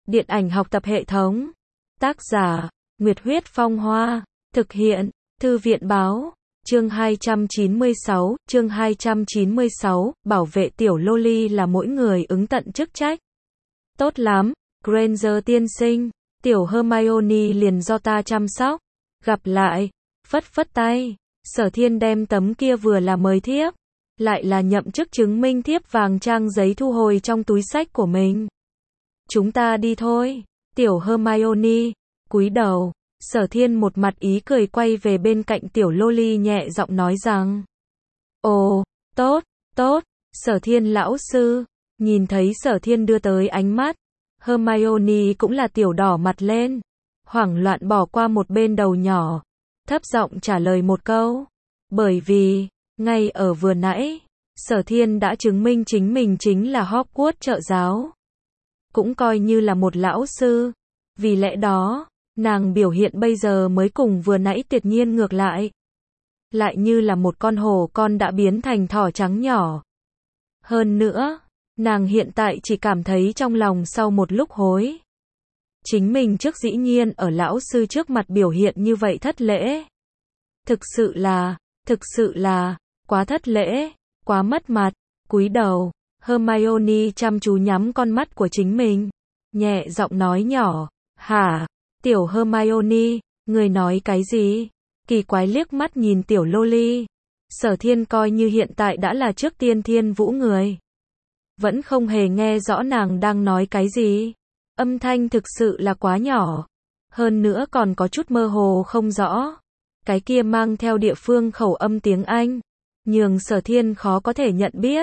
Điện ảnh học tập hệ thống. Tác giả, Nguyệt Huyết Phong Hoa. Thực hiện, Thư viện Báo. Chương 296, bảo vệ tiểu loli là mỗi người ứng tận chức trách. Tốt lắm, Granger tiên sinh, tiểu Hermione liền do ta chăm sóc. Gặp lại, phất phất tay, Sở Thiên đem tấm kia vừa là mời thiếp, lại là nhậm chức chứng minh thiếp vàng trang giấy thu hồi trong túi xách của mình. Chúng ta đi thôi, tiểu Hermione, cúi đầu, Sở Thiên một mặt ý cười quay về bên cạnh tiểu loli nhẹ giọng nói rằng. Ồ, tốt, tốt, Sở Thiên lão sư, nhìn thấy Sở Thiên đưa tới ánh mắt, Hermione cũng là tiểu đỏ mặt lên, hoảng loạn bỏ qua một bên đầu nhỏ, thấp giọng trả lời một câu, bởi vì, ngay ở vừa nãy, Sở Thiên đã chứng minh chính mình chính là Hogwarts trợ giáo, cũng coi như là một lão sư, vì lẽ đó, nàng biểu hiện bây giờ mới cùng vừa nãy tuyệt nhiên ngược lại, lại như là một con hổ con đã biến thành thỏ trắng nhỏ. Hơn nữa, nàng hiện tại chỉ cảm thấy trong lòng sau một lúc hối. Chính mình trước dĩ nhiên ở lão sư trước mặt biểu hiện như vậy thất lễ. Thực sự là, quá thất lễ, quá mất mặt, cúi đầu, Hermione chăm chú nhắm con mắt của chính mình, nhẹ giọng nói nhỏ, hả, tiểu Hermione, người nói cái gì? Kỳ quái liếc mắt nhìn tiểu loli. Sở Thiên coi như hiện tại đã là trước tiên thiên vũ người. Vẫn không hề nghe rõ nàng đang nói cái gì. Âm thanh thực sự là quá nhỏ. Hơn nữa còn có chút mơ hồ không rõ. Cái kia mang theo địa phương khẩu âm tiếng Anh. Nhường Sở Thiên khó có thể nhận biết.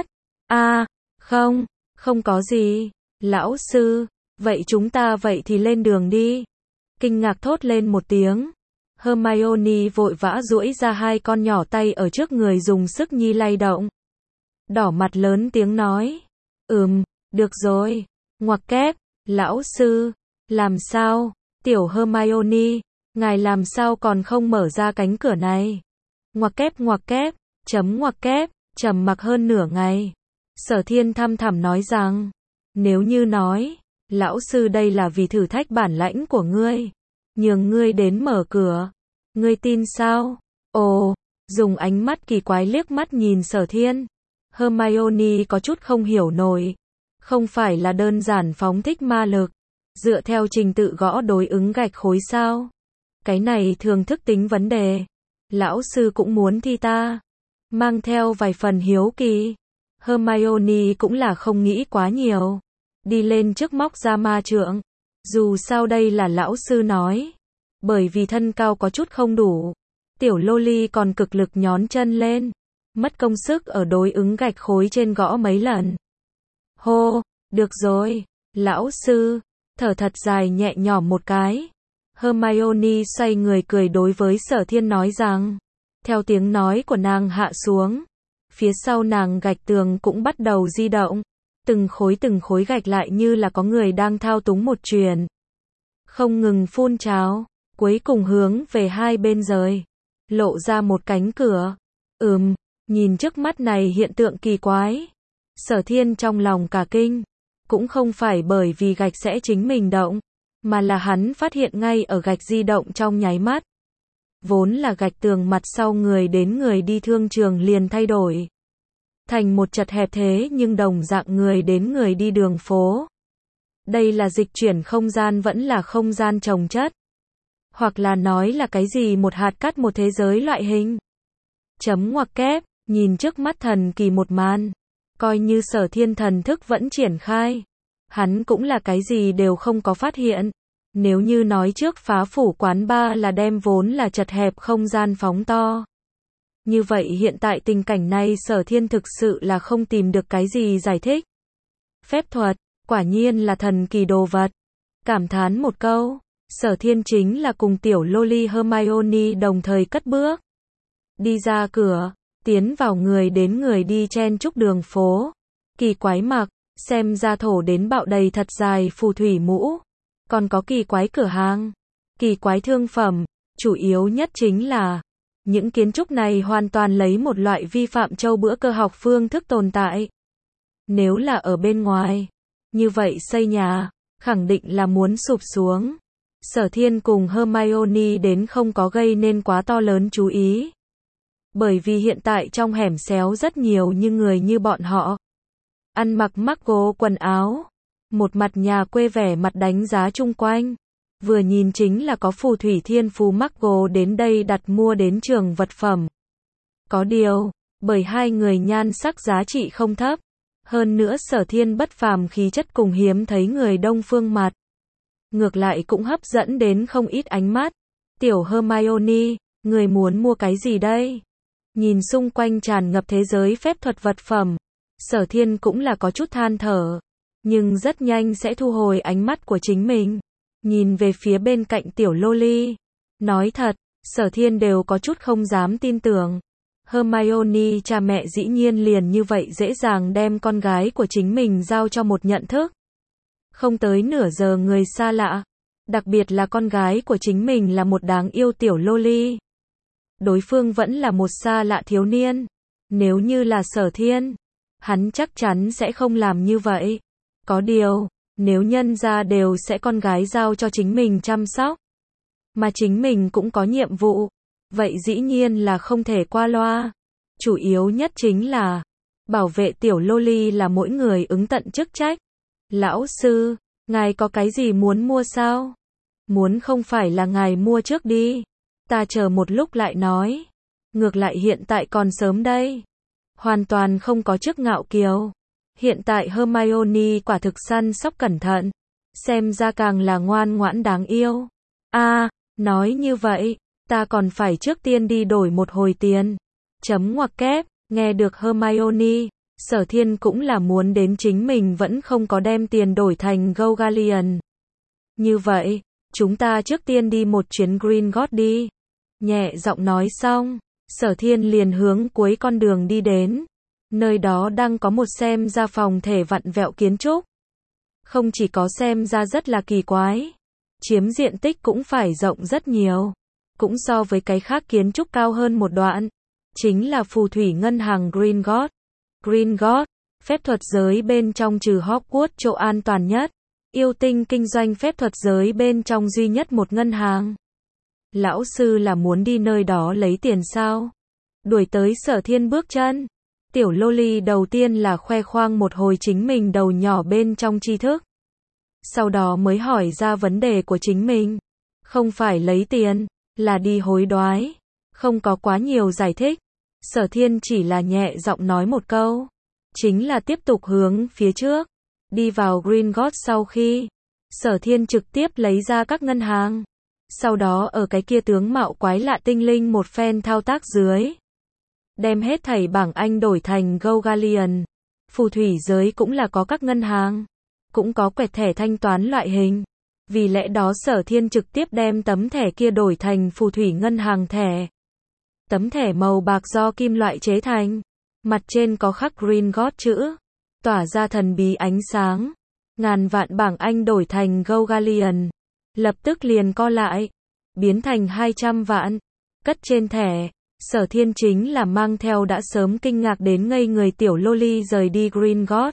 Không có gì. Lão sư, vậy chúng ta vậy thì lên đường đi. Kinh ngạc thốt lên một tiếng. Hermione vội vã duỗi ra hai con nhỏ tay ở trước người dùng sức nhi lay động. Đỏ mặt lớn tiếng nói. Được rồi. Ngoặc kép, lão sư. Làm sao? Tiểu Hermione, ngài làm sao còn không mở ra cánh cửa này? Ngoặc kép, ngoặc kép, trầm mặc hơn nửa ngày. Sở Thiên thăm thẳm nói rằng, nếu như nói, lão sư đây là vì thử thách bản lãnh của ngươi, nhường ngươi đến mở cửa, ngươi tin sao? Ồ, dùng ánh mắt kỳ quái liếc mắt nhìn Sở Thiên. Hermione có chút không hiểu nổi. Không phải là đơn giản phóng thích ma lực, dựa theo trình tự gõ đối ứng gạch khối sao? Cái này thường thức tính vấn đề. Lão sư cũng muốn thi ta. Mang theo vài phần hiếu kỳ. Hermione cũng là không nghĩ quá nhiều. Đi lên trước móc ra ma trượng. Dù sao đây là lão sư nói. Bởi vì thân cao có chút không đủ. Tiểu loli còn cực lực nhón chân lên. Mất công sức ở đối ứng gạch khối trên gõ mấy lần. Hô, được rồi, lão sư, thở thật dài nhẹ nhõm một cái. Hermione xoay người cười đối với Sở Thiên nói rằng, theo tiếng nói của nàng hạ xuống, phía sau nàng gạch tường cũng bắt đầu di động, từng khối gạch lại như là có người đang thao túng một chuyền, không ngừng phun trào, cuối cùng hướng về hai bên rời, lộ ra một cánh cửa. Nhìn trước mắt này hiện tượng kỳ quái, Sở Thiên trong lòng cả kinh, cũng không phải bởi vì gạch sẽ chính mình động, mà là hắn phát hiện ngay ở gạch di động trong nháy mắt. Vốn là gạch tường mặt sau người đến người đi thương trường liền thay đổi thành một chật hẹp thế nhưng đồng dạng người đến người đi đường phố. Đây là dịch chuyển không gian vẫn là không gian chồng chất. Hoặc là nói là cái gì một hạt cắt một thế giới loại hình. Ngoặc kép, nhìn trước mắt thần kỳ một màn. Coi như Sở Thiên thần thức vẫn triển khai. Hắn cũng là cái gì đều không có phát hiện. Nếu như nói trước phá phủ quán bar là đem vốn là chật hẹp không gian phóng to. Như vậy hiện tại tình cảnh này Sở Thiên thực sự là không tìm được cái gì giải thích. Phép thuật, quả nhiên là thần kỳ đồ vật. Cảm thán một câu, Sở Thiên chính là cùng tiểu loli Hermione đồng thời cất bước. Đi ra cửa, tiến vào người đến người đi chen chúc đường phố. Kỳ quái mặc, xem ra thổ đến bạo đầy thật dài phù thủy mũ. Còn có kỳ quái cửa hàng, kỳ quái thương phẩm, chủ yếu nhất chính là những kiến trúc này hoàn toàn lấy một loại vi phạm châu bữa cơ học phương thức tồn tại. Nếu là ở bên ngoài, như vậy xây nhà, khẳng định là muốn sụp xuống. Sở Thiên cùng Hermione đến không có gây nên quá to lớn chú ý. Bởi vì hiện tại trong hẻm xéo rất nhiều người như bọn họ. Ăn mặc Muggle quần áo. Một mặt nhà quê vẻ mặt đánh giá chung quanh. Vừa nhìn chính là có phù thủy thiên phú Muggle đến đây đặt mua đến trường vật phẩm. Có điều, bởi hai người nhan sắc giá trị không thấp. Hơn nữa Sở Thiên bất phàm khí chất cùng hiếm thấy người Đông phương mặt. Ngược lại cũng hấp dẫn đến không ít ánh mắt. Tiểu Hermione, người muốn mua cái gì đây? Nhìn xung quanh tràn ngập thế giới phép thuật vật phẩm. Sở Thiên cũng là có chút than thở. Nhưng rất nhanh sẽ thu hồi ánh mắt của chính mình. Nhìn về phía bên cạnh tiểu Loli. Nói thật, Sở Thiên đều có chút không dám tin tưởng. Hermione cha mẹ dĩ nhiên liền như vậy dễ dàng đem con gái của chính mình giao cho một nhận thức. Không tới nửa giờ người xa lạ. Đặc biệt là con gái của chính mình là một đáng yêu tiểu Loli. Đối phương vẫn là một xa lạ thiếu niên. Nếu như là Sở Thiên, hắn chắc chắn sẽ không làm như vậy. Có điều, nếu nhân gia đều sẽ con gái giao cho chính mình chăm sóc, mà chính mình cũng có nhiệm vụ, vậy dĩ nhiên là không thể qua loa. Chủ yếu nhất chính là bảo vệ tiểu Loli là mỗi người ứng tận chức trách. Lão sư, ngài có cái gì muốn mua sao? Muốn không phải là ngài mua trước đi. Ta chờ một lúc lại nói. Ngược lại hiện tại còn sớm đây. Hoàn toàn không có chức ngạo kiều. Hiện tại Hermione quả thực săn sóc cẩn thận. Xem ra càng là ngoan ngoãn đáng yêu. Nói như vậy, ta còn phải trước tiên đi đổi một hồi tiền. Chấm ngoặc kép, nghe được Hermione, Sở Thiên cũng là muốn đến chính mình vẫn không có đem tiền đổi thành Gogalion. Như vậy, chúng ta trước tiên đi một chuyến Gringotts đi. Nhẹ giọng nói xong, Sở Thiên liền hướng cuối con đường đi đến. Nơi đó đang có một xem ra phòng thể vặn vẹo kiến trúc. Không chỉ có xem ra rất là kỳ quái, chiếm diện tích cũng phải rộng rất nhiều. Cũng so với cái khác kiến trúc cao hơn một đoạn. Chính là phù thủy ngân hàng Gringotts. Gringotts, phép thuật giới bên trong trừ Hogwarts chỗ an toàn nhất. Yêu tinh kinh doanh phép thuật giới bên trong duy nhất một ngân hàng. Lão sư là muốn đi nơi đó lấy tiền sao? Đuổi tới Sở Thiên bước chân. Tiểu Loli đầu tiên là khoe khoang một hồi chính mình đầu nhỏ bên trong tri thức. Sau đó mới hỏi ra vấn đề của chính mình. Không phải lấy tiền, là đi hối đoái. Không có quá nhiều giải thích. Sở Thiên chỉ là nhẹ giọng nói một câu. Chính là tiếp tục hướng phía trước. Đi vào Gringotts sau khi Sở Thiên trực tiếp lấy ra các ngân hàng. Sau đó ở cái kia tướng mạo quái lạ tinh linh một phen thao tác dưới. Đem hết thảy bảng Anh đổi thành Gogalion. Phù thủy giới cũng là có các ngân hàng. Cũng có quẹt thẻ thanh toán loại hình. Vì lẽ đó Sở Thiên trực tiếp đem tấm thẻ kia đổi thành phù thủy ngân hàng thẻ. Tấm thẻ màu bạc do kim loại chế thành. Mặt trên có khắc Gringotts chữ. Tỏa ra thần bí ánh sáng. Ngàn vạn bảng Anh đổi thành Gogalion. Lập tức liền co lại. Biến thành 200 vạn. Cất trên thẻ. Sở Thiên chính là mang theo đã sớm kinh ngạc đến ngây người tiểu Loli rời đi Gringotts.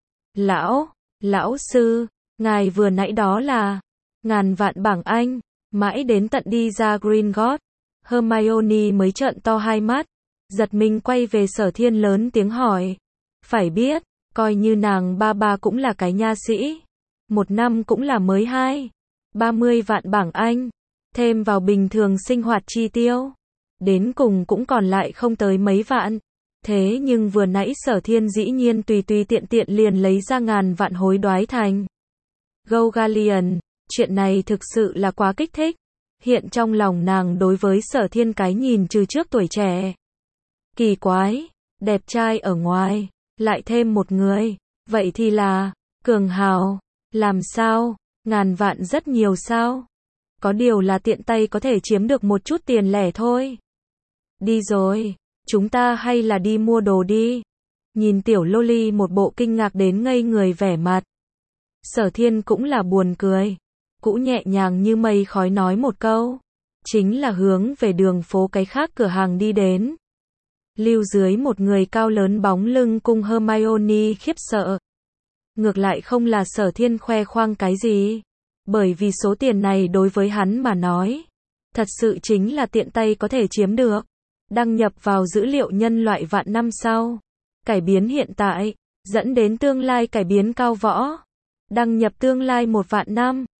Lão sư, ngài vừa nãy đó là ngàn vạn bảng Anh. Mãi đến tận đi ra Gringotts, Hermione mới trợn to hai mắt. Giật mình quay về Sở Thiên lớn tiếng hỏi. Phải biết, coi như nàng ba cũng là cái nha sĩ. Một năm cũng là mới 30 vạn bảng Anh. Thêm vào bình thường sinh hoạt chi tiêu. Đến cùng cũng còn lại không tới mấy vạn. Thế nhưng vừa nãy Sở Thiên dĩ nhiên tùy tiện liền lấy ra ngàn vạn hối đoái thành Gogalion. Chuyện này thực sự là quá kích thích. Hiện trong lòng nàng đối với Sở Thiên cái nhìn trừ trước tuổi trẻ. Kỳ quái, đẹp trai ở ngoài, lại thêm một người. Vậy thì là cường hào. Làm sao? Ngàn vạn rất nhiều sao? Có điều là tiện tay có thể chiếm được một chút tiền lẻ thôi. Đi rồi, chúng ta hay là đi mua đồ đi. Nhìn tiểu Loli một bộ kinh ngạc đến ngây người vẻ mặt. Sở Thiên cũng là buồn cười. Cũ nhẹ nhàng như mây khói nói một câu. Chính là hướng về đường phố cái khác cửa hàng đi đến. Lưu dưới một người cao lớn bóng lưng cùng Hermione khiếp sợ. Ngược lại không là Sở Thiên khoe khoang cái gì. Bởi vì số tiền này đối với hắn mà nói, thật sự chính là tiện tay có thể chiếm được. Đăng nhập vào dữ liệu nhân loại vạn năm sau. Cải biến hiện tại, dẫn đến tương lai cải biến cao võ. Đăng nhập tương lai 1 vạn năm.